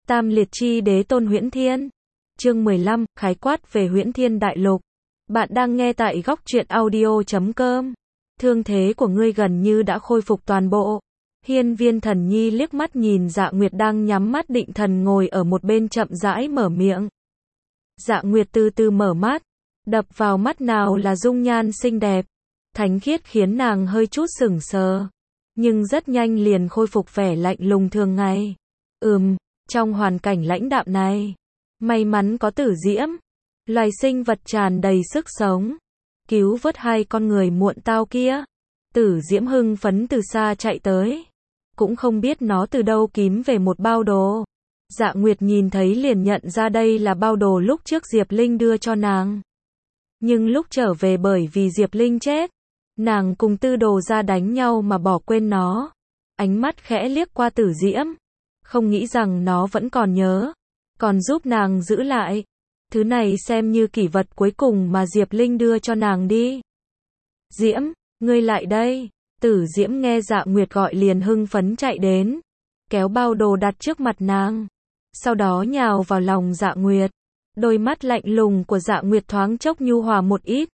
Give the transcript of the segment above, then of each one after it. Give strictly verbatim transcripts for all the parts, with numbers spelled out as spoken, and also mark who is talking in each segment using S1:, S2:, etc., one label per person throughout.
S1: Tam liệt chi đế tôn Huyễn Thiên. Chương mười lăm, khái quát về Huyễn Thiên đại lục. Bạn đang nghe tại góc truyện audio chấm com. Thương thế của ngươi gần như đã khôi phục toàn bộ. Hiên Viên Thần Nhi liếc mắt nhìn Dạ Nguyệt đang nhắm mắt định thần ngồi ở một bên chậm rãi mở miệng. Dạ Nguyệt từ từ mở mắt, đập vào mắt nào là dung nhan xinh đẹp, thánh khiết khiến nàng hơi chút sững sờ, nhưng rất nhanh liền khôi phục vẻ lạnh lùng thường ngày. Ừm, trong hoàn cảnh lãnh đạm này, may mắn có Tử Diễm, loài sinh vật tràn đầy sức sống, cứu vớt hai con người muộn tao kia. Tử Diễm hưng phấn từ xa chạy tới, cũng không biết nó từ đâu kiếm về một bao đồ. Dạ Nguyệt nhìn thấy liền nhận ra đây là bao đồ lúc trước Diệp Linh đưa cho nàng. Nhưng lúc trở về bởi vì Diệp Linh chết, nàng cùng Tư Đồ ra đánh nhau mà bỏ quên nó. Ánh mắt khẽ liếc qua Tử Diễm, không nghĩ rằng nó vẫn còn nhớ, còn giúp nàng giữ lại. Thứ này xem như kỷ vật cuối cùng mà Diệp Linh đưa cho nàng đi. Diễm, ngươi lại đây. Tử Diễm nghe Dạ Nguyệt gọi liền hưng phấn chạy đến, kéo bao đồ đặt trước mặt nàng, sau đó nhào vào lòng Dạ Nguyệt. Đôi mắt lạnh lùng của Dạ Nguyệt thoáng chốc nhu hòa một ít,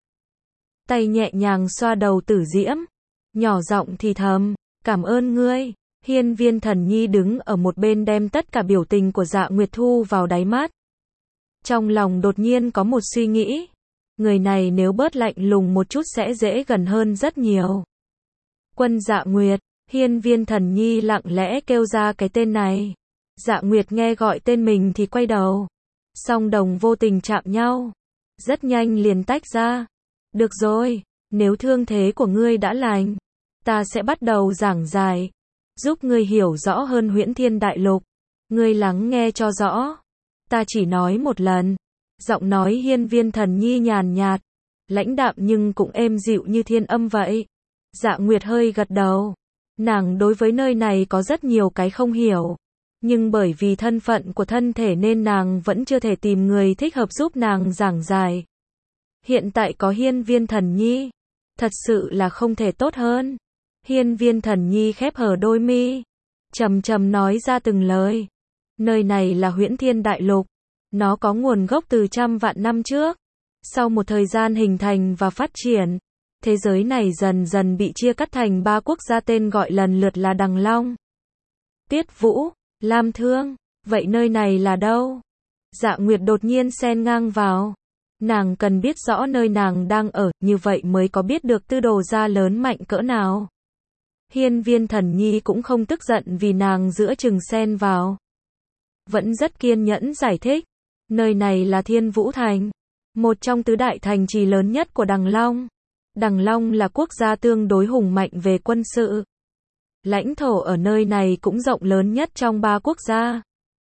S1: tay nhẹ nhàng xoa đầu Tử Diễm, nhỏ giọng thì thầm, cảm ơn ngươi. Hiên Viên Thần Nhi đứng ở một bên đem tất cả biểu tình của Dạ Nguyệt thu vào đáy mắt. Trong lòng đột nhiên có một suy nghĩ, người này nếu bớt lạnh lùng một chút sẽ dễ gần hơn rất nhiều. Quân Dạ Nguyệt. Hiên Viên Thần Nhi lặng lẽ kêu ra cái tên này. Dạ Nguyệt nghe gọi tên mình thì quay đầu, song đồng vô tình chạm nhau, rất nhanh liền tách ra. Được rồi, nếu thương thế của ngươi đã lành, ta sẽ bắt đầu giảng giải, giúp ngươi hiểu rõ hơn Huyễn Thiên đại lục. Ngươi lắng nghe cho rõ, ta chỉ nói một lần. Giọng nói Hiên Viên Thần Nhi nhàn nhạt, lãnh đạm nhưng cũng êm dịu như thiên âm vậy. Dạ Nguyệt hơi gật đầu, nàng đối với nơi này có rất nhiều cái không hiểu, nhưng bởi vì thân phận của thân thể nên nàng vẫn chưa thể tìm người thích hợp giúp nàng giảng giải. Hiện tại có Hiên Viên Thần Nhi, thật sự là không thể tốt hơn. Hiên Viên Thần Nhi khép hờ đôi mi, trầm trầm nói ra từng lời. Nơi này là Huyễn Thiên đại lục, nó có nguồn gốc từ trăm vạn năm trước. Sau một thời gian hình thành và phát triển, thế giới này dần dần bị chia cắt thành ba quốc gia tên gọi lần lượt là Đằng Long, Tiết Vũ, Lam Thương. Vậy nơi này là đâu? Dạ Nguyệt đột nhiên xen ngang vào. Nàng cần biết rõ nơi nàng đang ở, như vậy mới có biết được Tư Đồ gia lớn mạnh cỡ nào. Hiên Viên Thần Nhi cũng không tức giận vì nàng giữa chừng xen vào, vẫn rất kiên nhẫn giải thích. Nơi này là Thiên Vũ Thành, một trong tứ đại thành trì lớn nhất của Đằng Long. Đằng Long là quốc gia tương đối hùng mạnh về quân sự. Lãnh thổ ở nơi này cũng rộng lớn nhất trong ba quốc gia.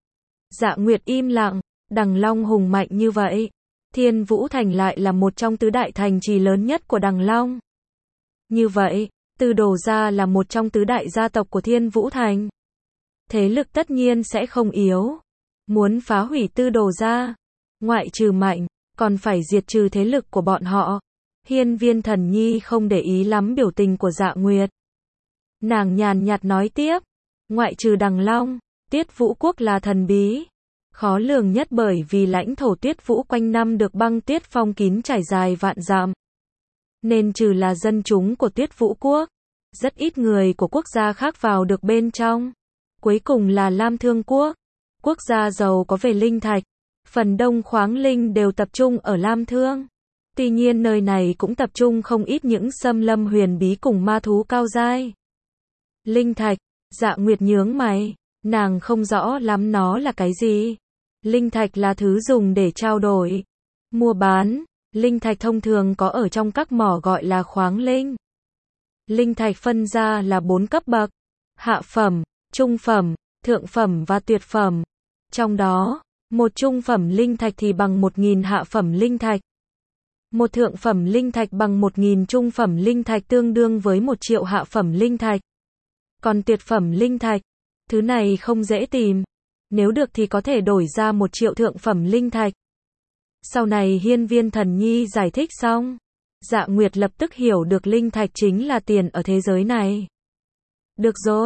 S1: Dạ Nguyệt im lặng, Đằng Long hùng mạnh như vậy, Thiên Vũ Thành lại là một trong tứ đại thành trì lớn nhất của Đằng Long. Như vậy, Tư Đồ gia là một trong tứ đại gia tộc của Thiên Vũ Thành. Thế lực tất nhiên sẽ không yếu. Muốn phá hủy Tư Đồ gia, ngoại trừ mạnh, còn phải diệt trừ thế lực của bọn họ. Hiên Viên Thần Nhi không để ý lắm biểu tình của Dạ Nguyệt. Nàng nhàn nhạt nói tiếp, ngoại trừ Đằng Long, Tiết Vũ quốc là thần bí, khó lường nhất bởi vì lãnh thổ Tiết Vũ quanh năm được băng tuyết phong kín trải dài vạn dặm. Nên trừ là dân chúng của Tiết Vũ quốc, rất ít người của quốc gia khác vào được bên trong. Cuối cùng là Lam Thương quốc, quốc gia giàu có về linh thạch, phần đông khoáng linh đều tập trung ở Lam Thương. Tuy nhiên nơi này cũng tập trung không ít những xâm lâm huyền bí cùng ma thú cao giai. Linh thạch. Dạ Nguyệt nhướng mày, nàng không rõ lắm nó là cái gì. Linh thạch là thứ dùng để trao đổi, mua bán. Linh thạch thông thường có ở trong các mỏ gọi là khoáng linh. Linh thạch phân ra là bốn cấp bậc: hạ phẩm, trung phẩm, thượng phẩm và tuyệt phẩm. Trong đó, một trung phẩm linh thạch thì bằng một nghìn hạ phẩm linh thạch. Một thượng phẩm linh thạch bằng một nghìn trung phẩm linh thạch tương đương với một triệu hạ phẩm linh thạch. Còn tuyệt phẩm linh thạch, thứ này không dễ tìm. Nếu được thì có thể đổi ra một triệu thượng phẩm linh thạch. Sau này Hiên Viên Thần Nhi giải thích xong, Dạ Nguyệt lập tức hiểu được linh thạch chính là tiền ở thế giới này. Được rồi,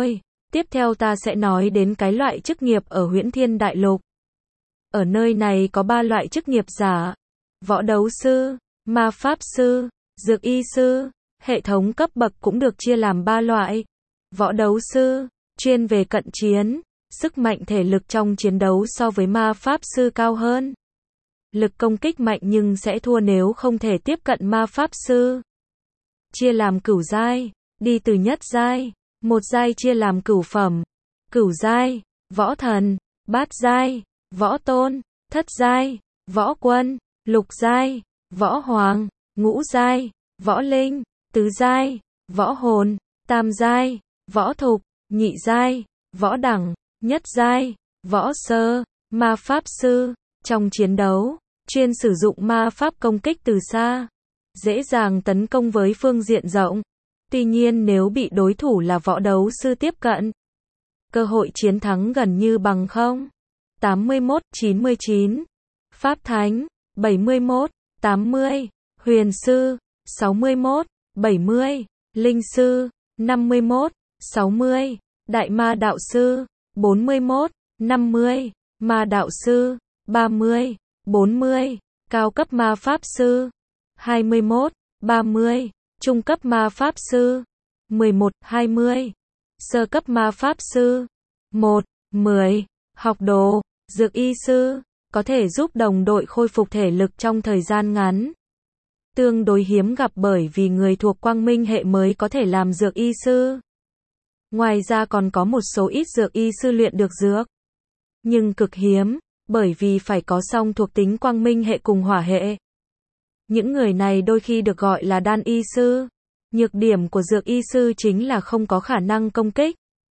S1: Tiếp theo ta sẽ nói đến cái loại chức nghiệp ở Huyễn Thiên Đại Lục. Ở nơi này có ba loại chức nghiệp giả: võ đấu sư, ma pháp sư, dược y sư. Hệ thống cấp bậc cũng được chia làm ba loại. Võ đấu sư, chuyên về cận chiến, sức mạnh thể lực trong chiến đấu so với ma pháp sư cao hơn. Lực công kích mạnh nhưng sẽ thua nếu không thể tiếp cận ma pháp sư. Chia làm cửu giai, đi từ nhất giai, một giai chia làm cửu phẩm, cửu giai, võ thần, bát giai, võ tôn, thất giai, võ quân, lục giai, võ hoàng, ngũ giai, võ linh, tứ giai, võ hồn, tam giai, võ thục, nhị giai, võ đẳng, nhất giai, võ sơ, ma pháp sư. Trong chiến đấu, chuyên sử dụng ma pháp công kích từ xa, dễ dàng tấn công với phương diện rộng. Tuy nhiên nếu bị đối thủ là võ đấu sư tiếp cận, cơ hội chiến thắng gần như bằng không. tám mươi mốt, chín mươi chín. Pháp thánh, bảy mươi mốt, tám mươi. Huyền sư, sáu mươi mốt, bảy mươi. Linh sư, năm mươi mốt, sáu mươi. Đại ma đạo sư, bốn mươi mốt, năm mươi. Ma đạo sư, ba mươi, bốn mươi. Cao cấp ma pháp sư, hai mươi mốt, ba mươi. Trung cấp ma pháp sư, mười một, hai mươi. Sơ cấp ma pháp sư, một, mười. Học đồ, dược y sư, có thể giúp đồng đội khôi phục thể lực trong thời gian ngắn. Tương đối hiếm gặp bởi vì người thuộc quang minh hệ mới có thể làm dược y sư. Ngoài ra còn có một số ít dược y sư luyện được dược, nhưng cực hiếm, bởi vì phải có song thuộc tính quang minh hệ cùng hỏa hệ. Những người này đôi khi được gọi là đan y sư. Nhược điểm của dược y sư chính là không có khả năng công kích.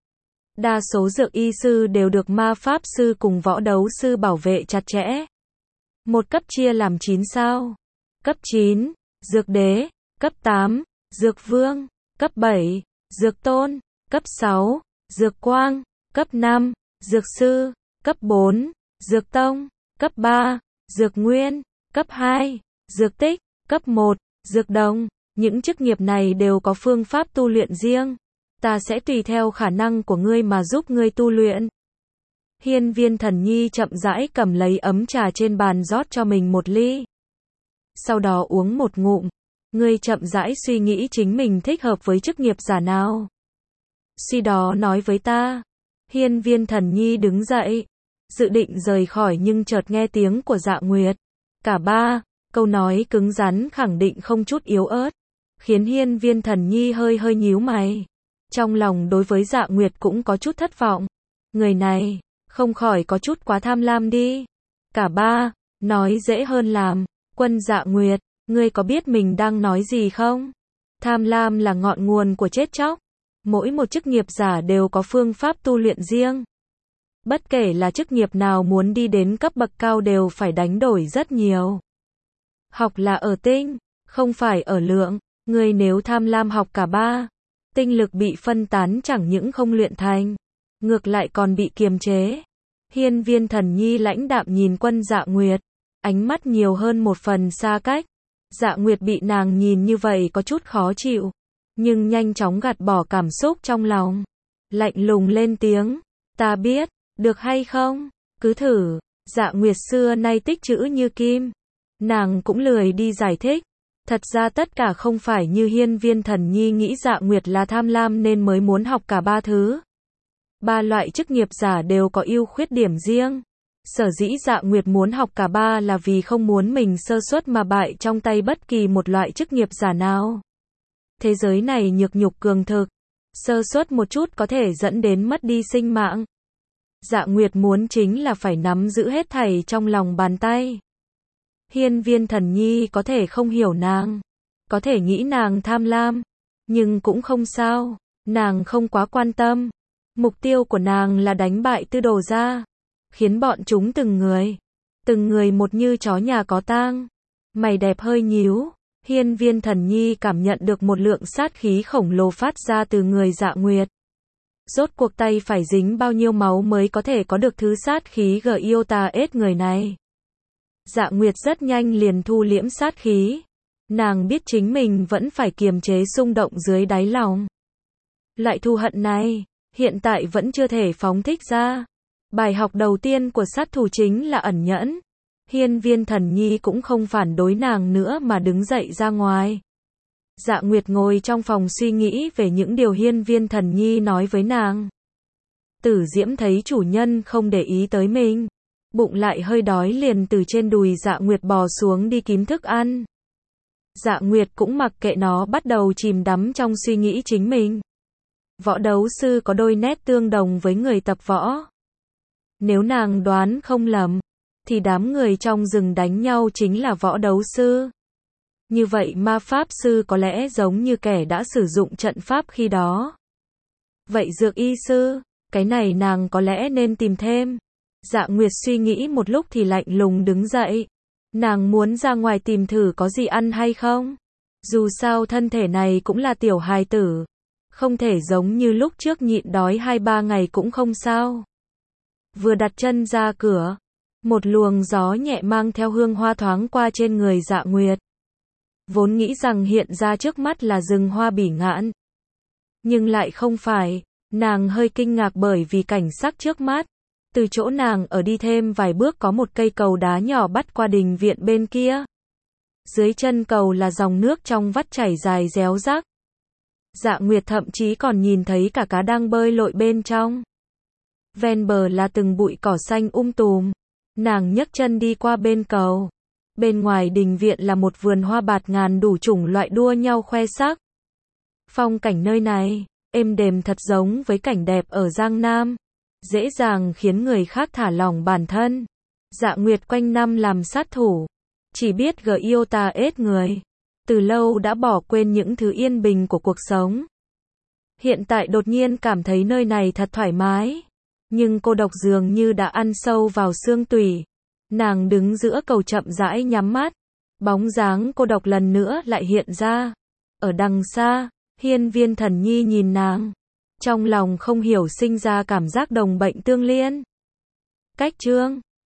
S1: Đa số dược y sư đều được ma pháp sư cùng võ đấu sư bảo vệ chặt chẽ. Một cấp chia làm chín sao. Cấp chín, dược đế. Cấp tám, dược vương. Cấp bảy, dược tôn. Cấp sáu, dược quang. Cấp năm, dược sư. Cấp bốn, dược tông. Cấp ba, dược nguyên. Cấp hai, dược tích. Cấp một, dược đồng. Những chức nghiệp này đều có phương pháp tu luyện riêng. Ta sẽ tùy theo khả năng của ngươi mà giúp ngươi tu luyện. Hiên Viên Thần Nhi chậm rãi cầm lấy ấm trà trên bàn rót cho mình một ly. Sau đó uống một ngụm. Ngươi chậm rãi suy nghĩ chính mình thích hợp với chức nghiệp giả nào. Suy đó nói với ta. Hiên Viên Thần Nhi đứng dậy, dự định rời khỏi nhưng chợt nghe tiếng của Dạ Nguyệt. Cả ba, câu nói cứng rắn khẳng định không chút yếu ớt, khiến Hiên Viên Thần Nhi hơi hơi nhíu mày. Trong lòng đối với Dạ Nguyệt cũng có chút thất vọng. Người này, không khỏi có chút quá tham lam đi. Cả ba, nói dễ hơn làm. Quân Dạ Nguyệt, ngươi có biết mình đang nói gì không? Tham lam là ngọn nguồn của chết chóc. Mỗi một chức nghiệp giả đều có phương pháp tu luyện riêng. Bất kể là chức nghiệp nào muốn đi đến cấp bậc cao đều phải đánh đổi rất nhiều. Học là ở tinh, không phải ở lượng. Ngươi nếu tham lam học cả ba, tinh lực bị phân tán chẳng những không luyện thành, ngược lại còn bị kiềm chế. Hiên Viên Thần Nhi lãnh đạm nhìn Quân Dạ Nguyệt, ánh mắt nhiều hơn một phần xa cách. Dạ Nguyệt bị nàng nhìn như vậy có chút khó chịu, nhưng nhanh chóng gạt bỏ cảm xúc trong lòng. Lạnh lùng lên tiếng, ta biết, được hay không? Cứ thử. Dạ Nguyệt xưa nay tích chữ như kim. Nàng cũng lười đi giải thích. Thật ra tất cả không phải như Hiên Viên Thần Nhi nghĩ Dạ Nguyệt là tham lam nên mới muốn học cả ba thứ. Ba loại chức nghiệp giả đều có ưu khuyết điểm riêng. Sở dĩ Dạ Nguyệt muốn học cả ba là vì không muốn mình sơ suất mà bại trong tay bất kỳ một loại chức nghiệp giả nào. Thế giới này nhược nhục cường thực, sơ suất một chút có thể dẫn đến mất đi sinh mạng. Dạ Nguyệt muốn chính là phải nắm giữ hết thảy trong lòng bàn tay. Hiên Viên Thần Nhi có thể không hiểu nàng, có thể nghĩ nàng tham lam, nhưng cũng không sao, nàng không quá quan tâm. Mục tiêu của nàng là đánh bại Tư Đồ gia, khiến bọn chúng từng người, từng người một như chó nhà có tang. Mày đẹp hơi nhíu, Hiên Viên Thần Nhi cảm nhận được một lượng sát khí khổng lồ phát ra từ người Dạ Nguyệt. Rốt cuộc tay phải dính bao nhiêu máu mới có thể có được thứ sát khí gờ yêu tà ết người này. Dạ Nguyệt rất nhanh liền thu liễm sát khí. Nàng biết chính mình vẫn phải kiềm chế xung động dưới đáy lòng. Loại thù hận này, hiện tại vẫn chưa thể phóng thích ra. Bài học đầu tiên của sát thủ chính là ẩn nhẫn. Hiên Viên Thần Nhi cũng không phản đối nàng nữa mà đứng dậy ra ngoài. Dạ Nguyệt ngồi trong phòng suy nghĩ về những điều Hiên Viên Thần Nhi nói với nàng. Tử Diễm thấy chủ nhân không để ý tới mình, bụng lại hơi đói liền từ trên đùi Dạ Nguyệt bò xuống đi kiếm thức ăn. Dạ Nguyệt cũng mặc kệ nó, bắt đầu chìm đắm trong suy nghĩ chính mình. Võ đấu sư có đôi nét tương đồng với người tập võ. Nếu nàng đoán không lầm, thì đám người trong rừng đánh nhau chính là võ đấu sư. Như vậy ma pháp sư có lẽ giống như kẻ đã sử dụng trận pháp khi đó. Vậy dược y sư, cái này nàng có lẽ nên tìm thêm. Dạ Nguyệt suy nghĩ một lúc thì lạnh lùng đứng dậy. Nàng muốn ra ngoài tìm thử có gì ăn hay không. Dù sao thân thể này cũng là tiểu hài tử. Không thể giống như lúc trước nhịn đói hai ba ngày cũng không sao. Vừa đặt chân ra cửa, một luồng gió nhẹ mang theo hương hoa thoáng qua trên người Dạ Nguyệt. Vốn nghĩ rằng hiện ra trước mắt là rừng hoa bỉ ngạn. Nhưng lại không phải, nàng hơi kinh ngạc bởi vì cảnh sắc trước mắt. Từ chỗ nàng ở đi thêm vài bước có một cây cầu đá nhỏ bắt qua đình viện bên kia. Dưới chân cầu là dòng nước trong vắt chảy dài réo rác. Dạ Nguyệt thậm chí còn nhìn thấy cả cá đang bơi lội bên trong. Ven bờ là từng bụi cỏ xanh um tùm. Nàng nhấc chân đi qua bên cầu. Bên ngoài đình viện là một vườn hoa bạt ngàn đủ chủng loại đua nhau khoe sắc. Phong cảnh nơi này, êm đềm thật giống với cảnh đẹp ở Giang Nam. Dễ dàng khiến người khác thả lỏng bản thân. Dạ Nguyệt quanh năm làm sát thủ. Chỉ biết gờ yêu ta ết người. Từ lâu đã bỏ quên những thứ yên bình của cuộc sống. Hiện tại đột nhiên cảm thấy nơi này thật thoải mái. Nhưng cô độc dường như đã ăn sâu vào xương tủy. Nàng đứng giữa cầu chậm rãi nhắm mắt. Bóng dáng cô độc lần nữa lại hiện ra. Ở đằng xa, Hiên Viên Thần Nhi nhìn nàng. Trong lòng không hiểu sinh ra cảm giác đồng bệnh tương liên. Cách chương